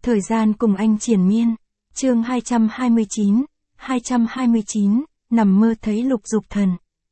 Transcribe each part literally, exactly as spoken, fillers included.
Thời gian cùng anh triền miên. Chương hai trăm hai mươi chín, hai trăm hai mươi chín, nằm mơ thấy Lục Dục Thần.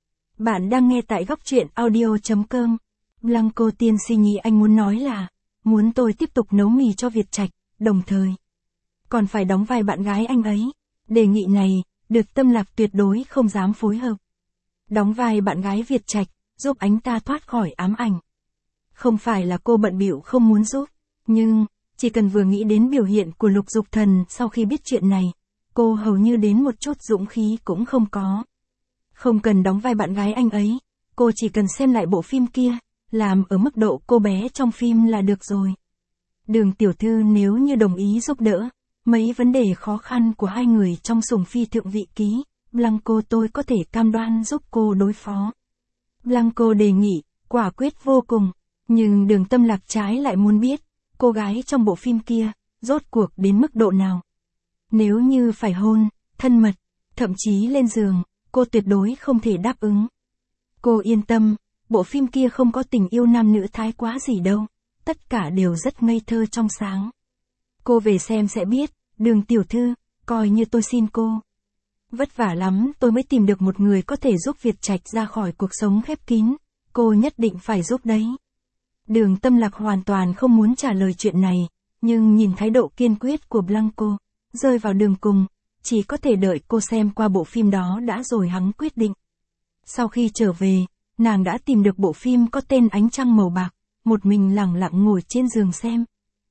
Bạn đang nghe tại góc truyện audio chấm com. Blanco tiên sinh ý anh muốn nói là, muốn tôi tiếp tục nấu mì cho Việt Trạch, đồng thời còn phải đóng vai bạn gái anh ấy. Đề nghị này, được Tâm Lạc tuyệt đối không dám phối hợp. Đóng vai bạn gái Việt Trạch, giúp anh ta thoát khỏi ám ảnh. Không phải là cô bận bịu không muốn giúp, nhưng chỉ cần vừa nghĩ đến biểu hiện của Lục Dục Thần sau khi biết chuyện này, cô hầu như đến một chút dũng khí cũng không có. Không cần đóng vai bạn gái anh ấy, cô chỉ cần xem lại bộ phim kia, làm ở mức độ cô bé trong phim là được rồi. Đường tiểu thư nếu như đồng ý giúp đỡ, mấy vấn đề khó khăn của hai người trong Sủng Phi Thượng Vị Ký, Blanco tôi có thể cam đoan giúp cô đối phó. Blanco đề nghị, quả quyết vô cùng, nhưng Đường Tâm Lạc trái lại muốn biết, cô gái trong bộ phim kia, rốt cuộc đến mức độ nào. Nếu như phải hôn, thân mật, thậm chí lên giường, cô tuyệt đối không thể đáp ứng. Cô yên tâm, bộ phim kia không có tình yêu nam nữ thái quá gì đâu, tất cả đều rất ngây thơ trong sáng. Cô về xem sẽ biết, Đường tiểu thư, coi như tôi xin cô. Vất vả lắm tôi mới tìm được một người có thể giúp Việt Trạch ra khỏi cuộc sống khép kín, cô nhất định phải giúp đấy. Đường Tâm Lạc hoàn toàn không muốn trả lời chuyện này, nhưng nhìn thái độ kiên quyết của Blanco, rơi vào đường cùng, chỉ có thể đợi cô xem qua bộ phim đó đã rồi hắn quyết định. Sau khi trở về, nàng đã tìm được bộ phim có tên Ánh Trăng Màu Bạc, một mình lẳng lặng ngồi trên giường xem.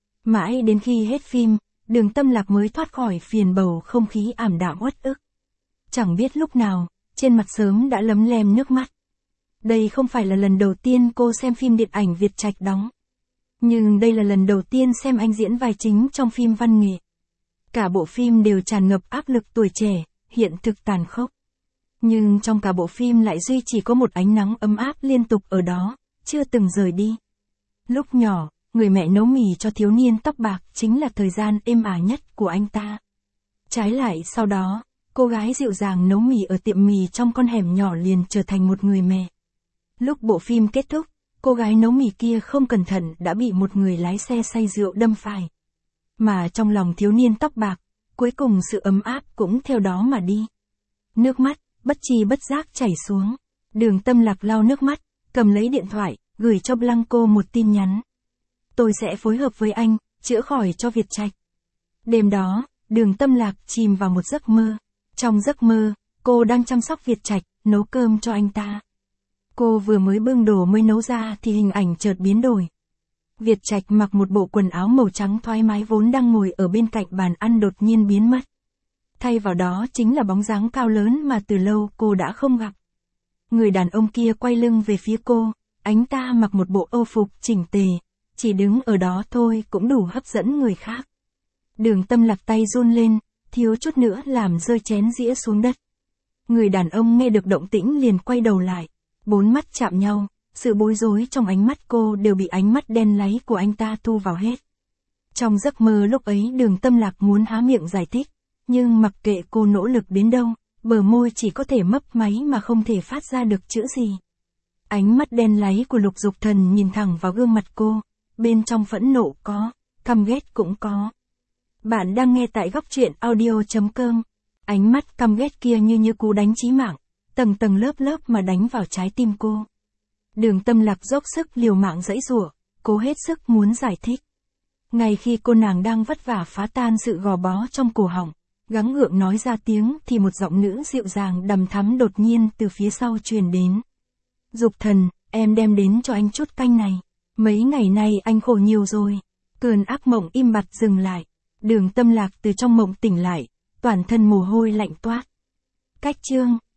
Mãi đến khi hết phim, Đường Tâm Lạc mới thoát khỏi phiền bầu không khí ảm đạm uất ức. Chẳng biết lúc nào, trên mặt sớm đã lấm lem nước mắt. Đây không phải là lần đầu tiên cô xem phim điện ảnh Việt Trạch đóng. Nhưng đây là lần đầu tiên xem anh diễn vai chính trong phim văn nghệ. Cả bộ phim đều tràn ngập áp lực tuổi trẻ, hiện thực tàn khốc. Nhưng trong cả bộ phim lại duy chỉ có một ánh nắng ấm áp liên tục ở đó, chưa từng rời đi. Lúc nhỏ, người mẹ nấu mì cho thiếu niên tóc bạc chính là thời gian êm ả nhất của anh ta. Trái lại sau đó, cô gái dịu dàng nấu mì ở tiệm mì trong con hẻm nhỏ liền trở thành một người mẹ. Lúc bộ phim kết thúc, cô gái nấu mì kia không cẩn thận đã bị một người lái xe say rượu đâm phải. Mà trong lòng thiếu niên tóc bạc, cuối cùng sự ấm áp cũng theo đó mà đi. Nước mắt, bất tri bất giác chảy xuống. Đường Tâm Lạc lau nước mắt, cầm lấy điện thoại, gửi cho Blanco một tin nhắn. Tôi sẽ phối hợp với anh, chữa khỏi cho Việt Trạch. Đêm đó, Đường Tâm Lạc chìm vào một giấc mơ. Trong giấc mơ, cô đang chăm sóc Việt Trạch, nấu cơm cho anh ta. Cô vừa mới bưng đồ mới nấu ra thì hình ảnh chợt biến đổi. Việt Trạch mặc một bộ quần áo màu trắng thoải mái vốn đang ngồi ở bên cạnh bàn ăn đột nhiên biến mất. Thay vào đó chính là bóng dáng cao lớn mà từ lâu cô đã không gặp. Người đàn ông kia quay lưng về phía cô, anh ta mặc một bộ âu phục chỉnh tề, chỉ đứng ở đó thôi cũng đủ hấp dẫn người khác. Đường Tâm Lạc tay run lên, thiếu chút nữa làm rơi chén dĩa xuống đất. Người đàn ông nghe được động tĩnh liền quay đầu lại, bốn mắt chạm nhau, sự bối rối trong ánh mắt cô đều bị ánh mắt đen láy của anh ta thu vào hết. Trong giấc mơ lúc ấy Đường Tâm Lạc muốn há miệng giải thích, nhưng mặc kệ cô nỗ lực đến đâu, bờ môi chỉ có thể mấp máy mà không thể phát ra được chữ gì. Ánh mắt đen láy của Lục Dục Thần nhìn thẳng vào gương mặt cô, bên trong phẫn nộ có, căm ghét cũng có. Bạn đang nghe tại góc truyện audio chấm com. Ánh mắt căm ghét kia như như cú đánh chí mạng, tầng tầng lớp lớp mà đánh vào trái tim cô. Đường Tâm Lạc dốc sức liều mạng giãy giụa, cố hết sức muốn giải thích. Ngay khi cô nàng đang vất vả phá tan sự gò bó trong cổ họng, gắng gượng nói ra tiếng thì một giọng nữ dịu dàng đằm thắm đột nhiên từ phía sau truyền đến. Dục Thần, em đem đến cho anh chút canh này. Mấy ngày nay anh khổ nhiều rồi. Cơn ác mộng im bặt dừng lại. Đường Tâm Lạc từ trong mộng tỉnh lại, toàn thân mồ hôi lạnh toát. Cách chương